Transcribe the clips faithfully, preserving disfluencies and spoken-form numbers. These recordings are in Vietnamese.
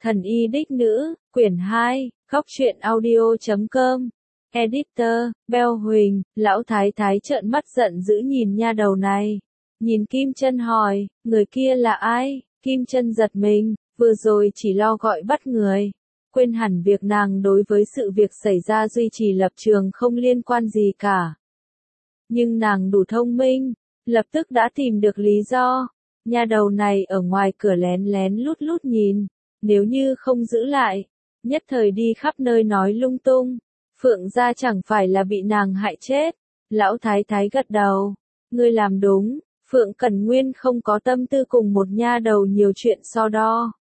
Thần y đích nữ, quyển hai, góc truyện audio chấm com. Editor, Bell Huỳnh, lão thái thái trợn mắt giận dữ nhìn nha đầu này. Nhìn Kim Chân hỏi, người kia là ai? Kim Chân giật mình, vừa rồi chỉ lo gọi bắt người. Quên hẳn việc nàng đối với sự việc xảy ra duy trì lập trường không liên quan gì cả. Nhưng nàng đủ thông minh, lập tức đã tìm được lý do. Nha đầu này ở ngoài cửa lén lén lút lút nhìn, nếu như không giữ lại, nhất thời đi khắp nơi nói lung tung, Phượng gia chẳng phải là bị nàng hại chết. Lão thái thái gật đầu, ngươi làm đúng, Phượng Cẩn Nguyên không có tâm tư cùng một nha đầu nhiều chuyện so đo.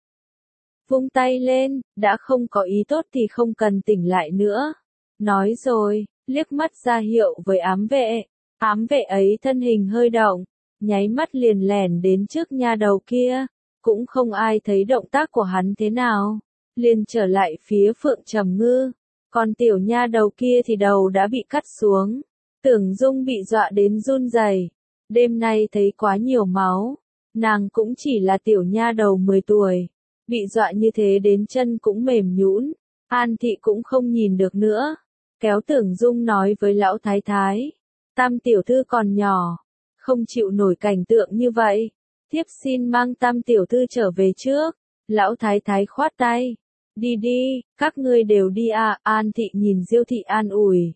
Vung tay lên, đã không có ý tốt thì không cần tỉnh lại nữa. Nói rồi, liếc mắt ra hiệu với ám vệ, ám vệ ấy thân hình hơi động, nháy mắt liền lẻn đến trước nha đầu kia, cũng không ai thấy động tác của hắn thế nào, liền trở lại phía Phượng Trầm Ngư, còn tiểu nha đầu kia thì đầu đã bị cắt xuống, Tưởng Dung bị dọa đến run rẩy, đêm nay thấy quá nhiều máu, nàng cũng chỉ là tiểu nha đầu mười tuổi, bị dọa như thế đến chân cũng mềm nhũn, An Thị cũng không nhìn được nữa, kéo Tưởng Dung nói với lão thái thái, Tam tiểu thư còn nhỏ, không chịu nổi cảnh tượng như vậy, thiếp xin mang Tam tiểu thư trở về trước. Lão thái thái khoát tay, đi đi, các ngươi đều đi à. An Thị nhìn Diêu Thị an ủi,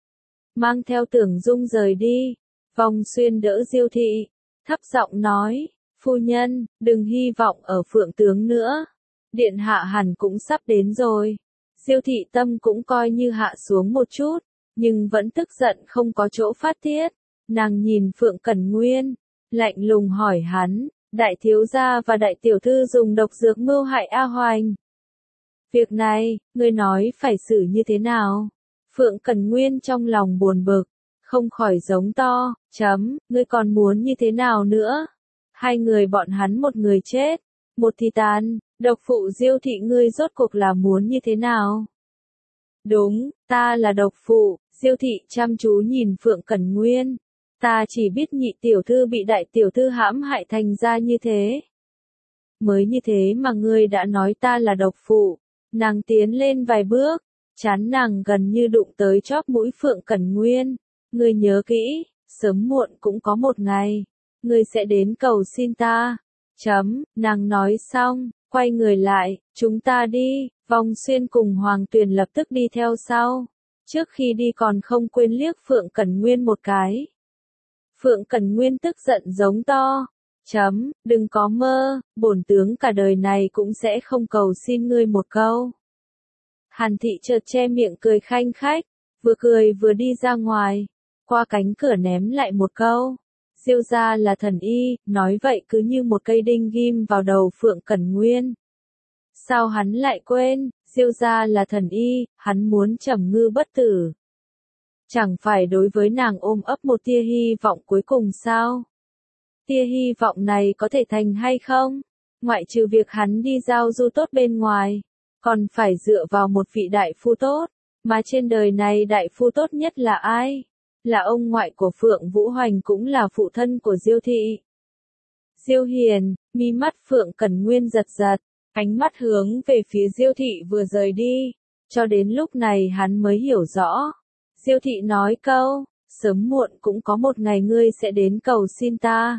mang theo Tưởng Dung rời đi. Vong Xuyên đỡ Diêu Thị, thấp giọng nói, phu nhân, đừng hy vọng ở Phượng tướng nữa, điện hạ hẳn cũng sắp đến rồi. Diêu Thị tâm cũng coi như hạ xuống một chút, nhưng vẫn tức giận không có chỗ phát tiết. Nàng nhìn Phượng Cẩn Nguyên, lạnh lùng hỏi hắn, đại thiếu gia và đại tiểu thư dùng độc dược mưu hại A Hoành. Việc này, ngươi nói phải xử như thế nào? Phượng Cẩn Nguyên trong lòng buồn bực, không khỏi giống to, chấm, ngươi còn muốn như thế nào nữa? Hai người bọn hắn một người chết, một thì tàn, độc phụ Diêu Thị ngươi rốt cuộc là muốn như thế nào? Đúng, ta là độc phụ. Diêu Thị chăm chú nhìn Phượng Cẩn Nguyên. Ta chỉ biết nhị tiểu thư bị đại tiểu thư hãm hại thành ra như thế. Mới như thế mà ngươi đã nói ta là độc phụ. Nàng tiến lên vài bước, chán nàng gần như đụng tới chóp mũi Phượng Cẩn Nguyên. Ngươi nhớ kỹ, sớm muộn cũng có một ngày, ngươi sẽ đến cầu xin ta. Chấm, nàng nói xong, quay người lại, chúng ta đi. Vong Xuyên cùng Hoàng Tuyền lập tức đi theo sau. Trước khi đi còn không quên liếc Phượng Cẩn Nguyên một cái. Phượng Cẩn Nguyên tức giận giống to, chấm, đừng có mơ, bổn tướng cả đời này cũng sẽ không cầu xin ngươi một câu. Hàn Thị chợt che miệng cười khanh khách, vừa cười vừa đi ra ngoài, qua cánh cửa ném lại một câu. Diêu gia là thần y, nói vậy cứ như một cây đinh ghim vào đầu Phượng Cẩn Nguyên. Sao hắn lại quên, Diêu gia là thần y, hắn muốn Trầm Ngư bất tử. Chẳng phải đối với nàng ôm ấp một tia hy vọng cuối cùng sao? Tia hy vọng này có thể thành hay không? Ngoại trừ việc hắn đi giao du tốt bên ngoài, còn phải dựa vào một vị đại phu tốt, mà trên đời này đại phu tốt nhất là ai? Là ông ngoại của Phượng Vũ Hoành cũng là phụ thân của Diêu Thị. Diêu Hiền, mi mắt Phượng Cẩn Nguyên giật giật, ánh mắt hướng về phía Diêu Thị vừa rời đi, cho đến lúc này hắn mới hiểu rõ. Diêu Thị nói câu, sớm muộn cũng có một ngày ngươi sẽ đến cầu xin ta.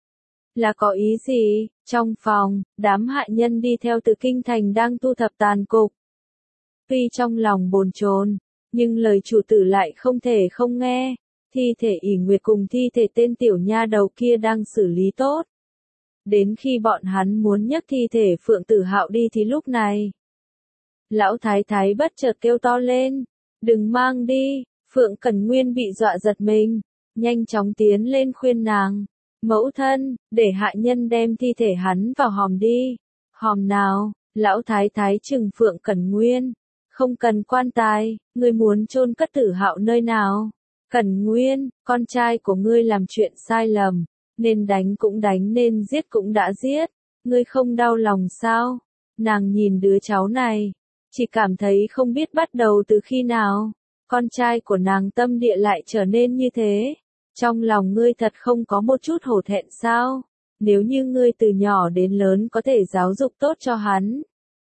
Là có ý gì? Trong phòng, đám hạ nhân đi theo từ kinh thành đang thu thập tàn cục. Tuy trong lòng bồn chồn, nhưng lời chủ tử lại không thể không nghe. Thi thể ỷ Nguyệt cùng thi thể tên tiểu nha đầu kia đang xử lý tốt. Đến khi bọn hắn muốn nhấc thi thể Phượng Tử Hạo đi thì lúc này, lão thái thái bất chợt kêu to lên, đừng mang đi. Phượng Cẩn Nguyên bị dọa giật mình, nhanh chóng tiến lên khuyên nàng, mẫu thân, để hạ nhân đem thi thể hắn vào hòm đi. Hòm nào? Lão thái thái trừng Phượng Cẩn Nguyên, không cần quan tài, ngươi muốn chôn cất Tử Hạo nơi nào? Cẩn Nguyên, con trai của ngươi làm chuyện sai lầm, nên đánh cũng đánh nên giết cũng đã giết, ngươi không đau lòng sao? Nàng nhìn đứa cháu này, chỉ cảm thấy không biết bắt đầu từ khi nào, con trai của nàng tâm địa lại trở nên như thế. Trong lòng ngươi thật không có một chút hổ thẹn sao? Nếu như ngươi từ nhỏ đến lớn có thể giáo dục tốt cho hắn,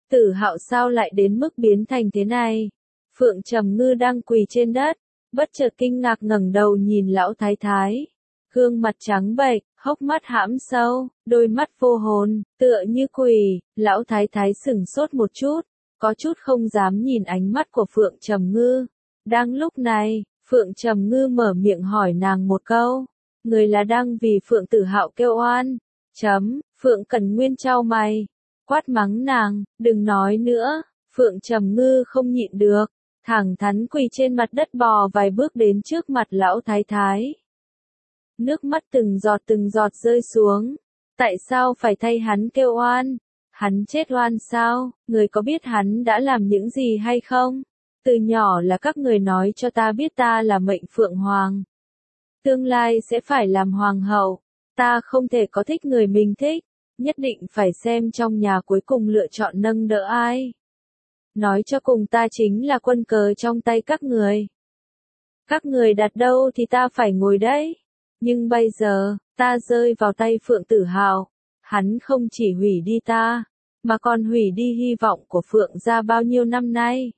Tử Hạo sao lại đến mức biến thành thế này? Phượng Trầm Ngư đang quỳ trên đất, bất chợt kinh ngạc ngẩng đầu nhìn lão thái thái. Gương mặt trắng bệch, hốc mắt hãm sâu, đôi mắt vô hồn, tựa như quỷ, lão thái thái sửng sốt một chút, có chút không dám nhìn ánh mắt của Phượng Trầm Ngư. Đang lúc này, Phượng Trầm Ngư mở miệng hỏi nàng một câu, người là đang vì Phượng Tử Hạo kêu oan. Chấm, Phượng Cẩn Nguyên chau mày, quát mắng nàng, đừng nói nữa. Phượng Trầm Ngư không nhịn được, thẳng thắn quỳ trên mặt đất bò vài bước đến trước mặt lão thái thái. Nước mắt từng giọt từng giọt rơi xuống. Tại sao phải thay hắn kêu oan? Hắn chết oan sao? Người có biết hắn đã làm những gì hay không? Từ nhỏ là các người nói cho ta biết ta là mệnh Phượng Hoàng. Tương lai sẽ phải làm hoàng hậu. Ta không thể có thích người mình thích. Nhất định phải xem trong nhà cuối cùng lựa chọn nâng đỡ ai. Nói cho cùng ta chính là quân cờ trong tay các người. Các người đặt đâu thì ta phải ngồi đấy. Nhưng bây giờ, ta rơi vào tay Phượng Tử Hạo. Hắn không chỉ hủy đi ta, mà còn hủy đi hy vọng của Phượng gia bao nhiêu năm nay.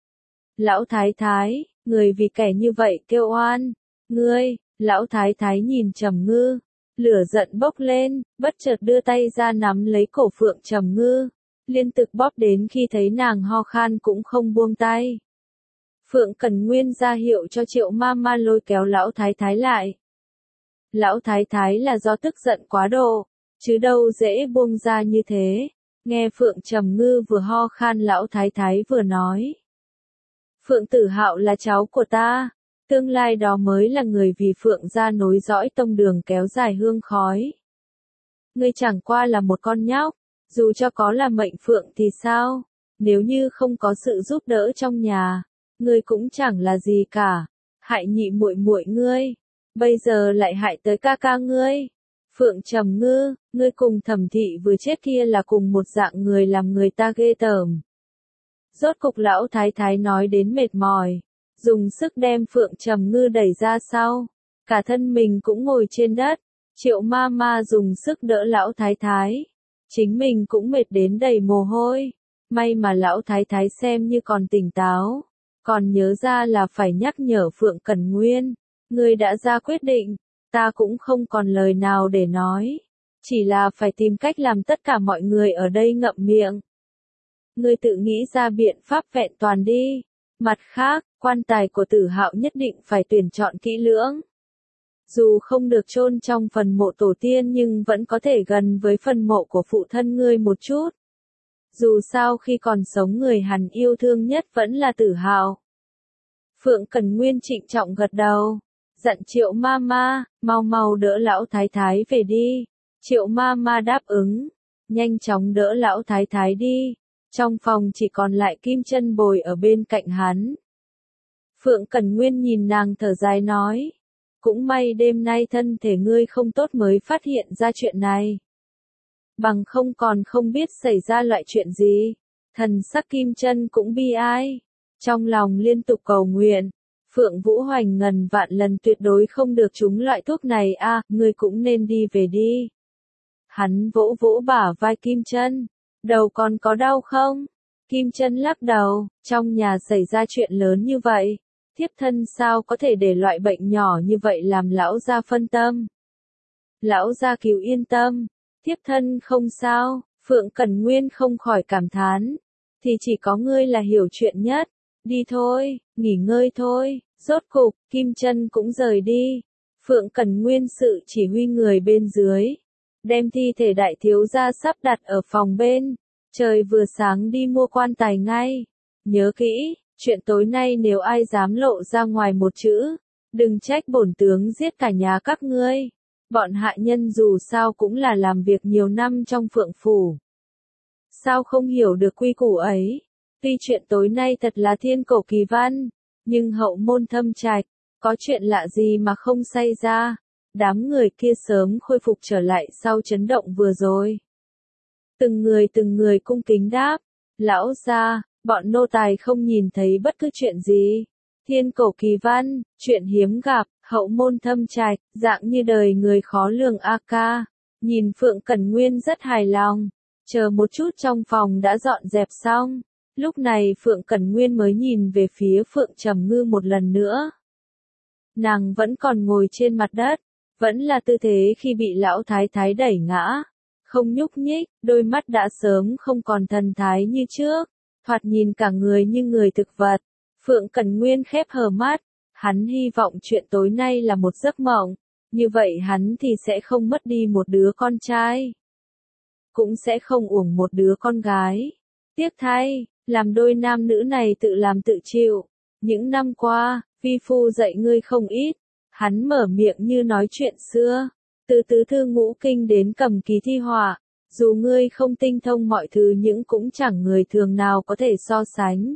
Lão thái thái, người vì kẻ như vậy kêu oan. Ngươi, lão thái thái nhìn Trầm Ngư, lửa giận bốc lên, bất chợt đưa tay ra nắm lấy cổ Phượng Trầm Ngư, liên tục bóp đến khi thấy nàng ho khan cũng không buông tay. Phượng Cẩn Nguyên ra hiệu cho Triệu Ma Ma lôi kéo lão thái thái lại. Lão thái thái là do tức giận quá độ, chứ đâu dễ buông ra như thế. Nghe Phượng Trầm Ngư vừa ho khan lão thái thái vừa nói. Phượng Tử Hạo là cháu của ta, tương lai đó mới là người vì Phượng gia nối dõi tông đường kéo dài hương khói. Ngươi chẳng qua là một con nhóc, dù cho có là mệnh Phượng thì sao, nếu như không có sự giúp đỡ trong nhà, ngươi cũng chẳng là gì cả, hại nhị muội muội ngươi, bây giờ lại hại tới ca ca ngươi. Phượng Trầm Ngư, ngươi cùng Thẩm thị vừa chết kia là cùng một dạng người làm người ta ghê tởm. Rốt cục lão thái thái nói đến mệt mỏi, dùng sức đem Phượng Trầm Ngư đẩy ra sau, cả thân mình cũng ngồi trên đất. Triệu Ma Ma dùng sức đỡ lão thái thái, chính mình cũng mệt đến đầy mồ hôi. May mà lão thái thái xem như còn tỉnh táo, còn nhớ ra là phải nhắc nhở Phượng Cẩn Nguyên, ngươi đã ra quyết định, ta cũng không còn lời nào để nói, chỉ là phải tìm cách làm tất cả mọi người ở đây ngậm miệng. Ngươi tự nghĩ ra biện pháp vẹn toàn đi. Mặt khác, quan tài của Tử Hạo nhất định phải tuyển chọn kỹ lưỡng. Dù không được chôn trong phần mộ tổ tiên nhưng vẫn có thể gần với phần mộ của phụ thân ngươi một chút. Dù sao khi còn sống người hắn yêu thương nhất vẫn là Tử Hạo. Phượng Cẩn Nguyên trịnh trọng gật đầu, dặn Triệu Ma Ma, mau mau đỡ lão thái thái về đi. Triệu Ma Ma đáp ứng, nhanh chóng đỡ lão thái thái đi. Trong phòng chỉ còn lại Kim Chân Bồi ở bên cạnh hắn. Phượng Cẩn Nguyên nhìn nàng thở dài nói, cũng may đêm nay thân thể ngươi không tốt mới phát hiện ra chuyện này. Bằng không còn không biết xảy ra loại chuyện gì. Thần sắc Kim Chân cũng bi ai, trong lòng liên tục cầu nguyện. Phượng Vũ Hoành ngàn vạn lần tuyệt đối không được trúng loại thuốc này a, à, ngươi cũng nên đi về đi. Hắn vỗ vỗ bả vai Kim Chân, đầu còn có đau không? Kim Chân lắc đầu, trong nhà xảy ra chuyện lớn như vậy, thiếp thân sao có thể để loại bệnh nhỏ như vậy làm lão gia phân tâm. Lão gia cứu yên tâm, thiếp thân không sao. Phượng Cẩn Nguyên không khỏi cảm thán, thì chỉ có ngươi là hiểu chuyện nhất. Đi thôi, nghỉ ngơi thôi. Rốt cục, Kim Chân cũng rời đi. Phượng Cẩn Nguyên sự chỉ huy người bên dưới, đem thi thể đại thiếu gia sắp đặt ở phòng bên. Trời vừa sáng đi mua quan tài ngay. Nhớ kỹ, chuyện tối nay nếu ai dám lộ ra ngoài một chữ, đừng trách bổn tướng giết cả nhà các ngươi. Bọn hạ nhân dù sao cũng là làm việc nhiều năm trong Phượng phủ. Sao không hiểu được quy củ ấy? Tuy chuyện tối nay thật là thiên cổ kỳ văn, nhưng hậu môn thâm trạch, có chuyện lạ gì mà không xảy ra. Đám người kia sớm khôi phục trở lại sau chấn động vừa rồi. Từng người từng người cung kính đáp, lão gia, bọn nô tài không nhìn thấy bất cứ chuyện gì. Thiên cổ kỳ văn, chuyện hiếm gặp, hậu môn thâm trạch, dạng như đời người khó lường a ca. Nhìn Phượng Cẩn Nguyên rất hài lòng, Chờ một chút trong phòng đã dọn dẹp xong. Lúc này Phượng Cẩn Nguyên mới nhìn về phía Phượng Trầm Ngư một lần nữa. Nàng vẫn còn ngồi trên mặt đất, vẫn là tư thế khi bị lão thái thái đẩy ngã, không nhúc nhích, đôi mắt đã sớm không còn thần thái như trước, thoạt nhìn cả người như người thực vật. Phượng Cẩn Nguyên khép hờ mắt, hắn hy vọng chuyện tối nay là một giấc mộng, như vậy hắn thì sẽ không mất đi một đứa con trai, cũng sẽ không uổng một đứa con gái. Tiếc thay, làm đôi nam nữ này tự làm tự chịu. Những năm qua, vi phu dạy ngươi không ít. Hắn mở miệng như nói chuyện xưa. Từ tứ thư ngũ kinh đến cầm ký thi họa. Dù ngươi không tinh thông mọi thứ những cũng chẳng người thường nào có thể so sánh.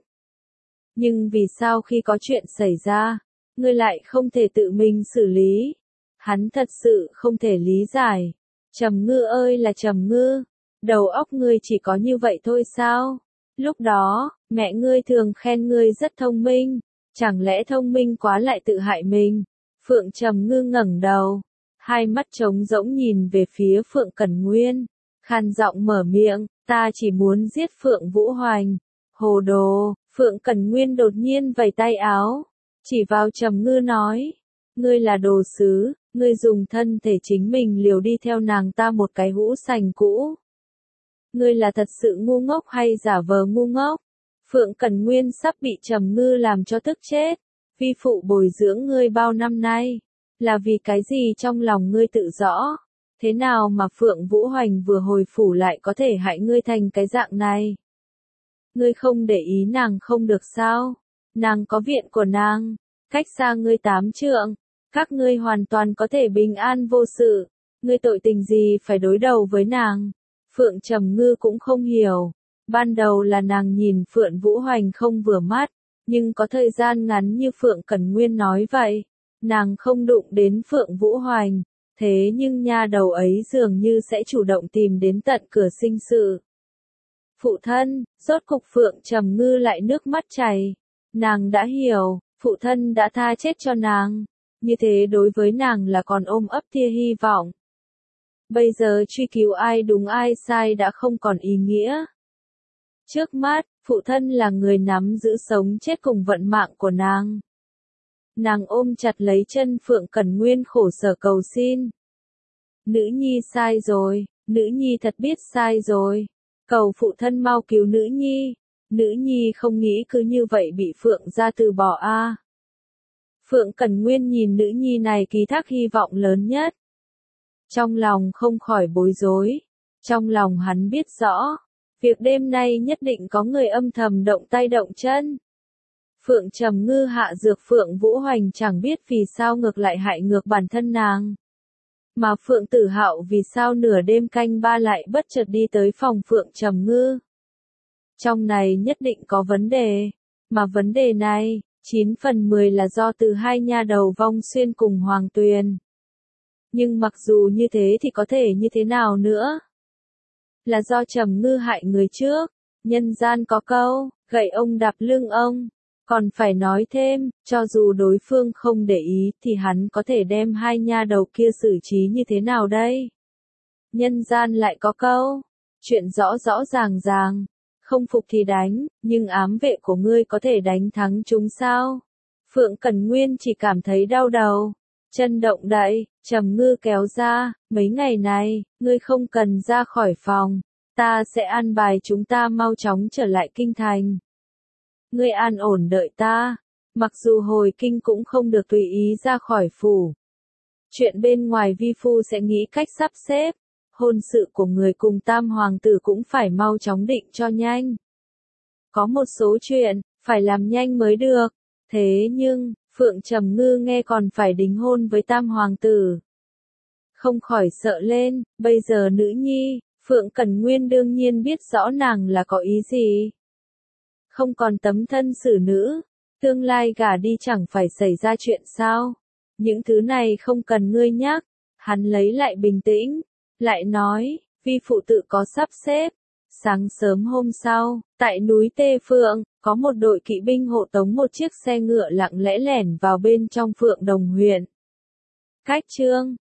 Nhưng vì sao khi có chuyện xảy ra, ngươi lại không thể tự mình xử lý? Hắn thật sự không thể lý giải. Trầm Ngư ơi là Trầm Ngư, đầu óc ngươi chỉ có như vậy thôi sao? Lúc đó, mẹ ngươi thường khen ngươi rất thông minh, chẳng lẽ thông minh quá lại tự hại mình? Phượng Trầm Ngư ngẩng đầu, hai mắt trống rỗng nhìn về phía Phượng Cẩn Nguyên, khàn giọng mở miệng, ta chỉ muốn giết Phượng Vũ Hoành. Hồ đồ, Phượng Cẩn Nguyên đột nhiên vẩy tay áo, chỉ vào Trầm Ngư nói, ngươi là đồ sứ, ngươi dùng thân thể chính mình liều đi theo nàng ta một cái hũ sành cũ. Ngươi là thật sự ngu ngốc hay giả vờ ngu ngốc? Phượng Cẩn Nguyên sắp bị Trầm Ngư làm cho tức chết. Vi phụ bồi dưỡng ngươi bao năm nay, là vì cái gì trong lòng ngươi tự rõ. Thế nào mà Phượng Vũ Hoành vừa hồi phủ lại có thể hại ngươi thành cái dạng này? Ngươi không để ý nàng không được sao? Nàng có viện của nàng, cách xa ngươi tám trượng, các ngươi hoàn toàn có thể bình an vô sự. Ngươi tội tình gì phải đối đầu với nàng? Phượng Trầm Ngư cũng không hiểu. Ban đầu là nàng nhìn Phượng Vũ Hoành không vừa mắt, nhưng có thời gian ngắn như Phượng Cẩn Nguyên nói vậy, nàng không đụng đến Phượng Vũ Hoành, thế nhưng nha đầu ấy dường như sẽ chủ động tìm đến tận cửa sinh sự. Phụ thân, rốt cục Phượng Trầm Ngư lại nước mắt chảy, nàng đã hiểu, phụ thân đã tha chết cho nàng, như thế đối với nàng là còn ôm ấp tia hy vọng. Bây giờ truy cứu ai đúng ai sai đã không còn ý nghĩa. Trước mắt, phụ thân là người nắm giữ sống chết cùng vận mạng của nàng. Nàng ôm chặt lấy chân Phượng Cẩn Nguyên khổ sở cầu xin. Nữ nhi sai rồi, nữ nhi thật biết sai rồi. Cầu phụ thân mau cứu nữ nhi. Nữ nhi không nghĩ cứ như vậy bị Phượng gia từ bỏ a. À. Phượng Cẩn Nguyên nhìn nữ nhi này ký thác hy vọng lớn nhất. Trong lòng không khỏi bối rối. Trong lòng hắn biết rõ. Việc đêm nay nhất định có người âm thầm động tay động chân. Phượng Trầm Ngư hạ dược Phượng Vũ Hoành chẳng biết vì sao ngược lại hại ngược bản thân nàng. Mà Phượng Tử Hạo vì sao nửa đêm canh ba lại bất chợt đi tới phòng Phượng Trầm Ngư. Trong này nhất định có vấn đề. Mà vấn đề này, chín phần mười là do từ hai nha đầu Vong Xuyên cùng Hoàng Tuyền. Nhưng mặc dù như thế thì có thể như thế nào nữa? Là do Trầm Ngư hại người trước. Nhân gian có câu, gậy ông đạp lưng ông. Còn phải nói thêm, cho dù đối phương không để ý thì hắn có thể đem hai nha đầu kia xử trí như thế nào đây? Nhân gian lại có câu, chuyện rõ rõ ràng ràng, không phục thì đánh, nhưng ám vệ của ngươi có thể đánh thắng chúng sao? Phượng Cẩn Nguyên chỉ cảm thấy đau đầu, chân động đậy, Trầm Ngư kéo ra, mấy ngày này, ngươi không cần ra khỏi phòng, ta sẽ an bài chúng ta mau chóng trở lại kinh thành. Ngươi an ổn đợi ta, mặc dù hồi kinh cũng không được tùy ý ra khỏi phủ. Chuyện bên ngoài vi phu sẽ nghĩ cách sắp xếp, hôn sự của người cùng tam hoàng tử cũng phải mau chóng định cho nhanh. Có một số chuyện, phải làm nhanh mới được, thế nhưng, Phượng Trầm Ngư nghe còn phải đính hôn với tam hoàng tử. Không khỏi sợ lên, bây giờ nữ nhi, Phượng Cẩn Nguyên đương nhiên biết rõ nàng là có ý gì. Không còn tấm thân xử nữ, tương lai gả đi chẳng phải xảy ra chuyện sao? Những thứ này không cần ngươi nhắc. Hắn lấy lại bình tĩnh, lại nói, vi phụ tự có sắp xếp. Sáng sớm hôm sau, tại núi Tê Phượng, có một đội kỵ binh hộ tống một chiếc xe ngựa lặng lẽ lẻn vào bên trong Phượng Đồng huyện. Cách chương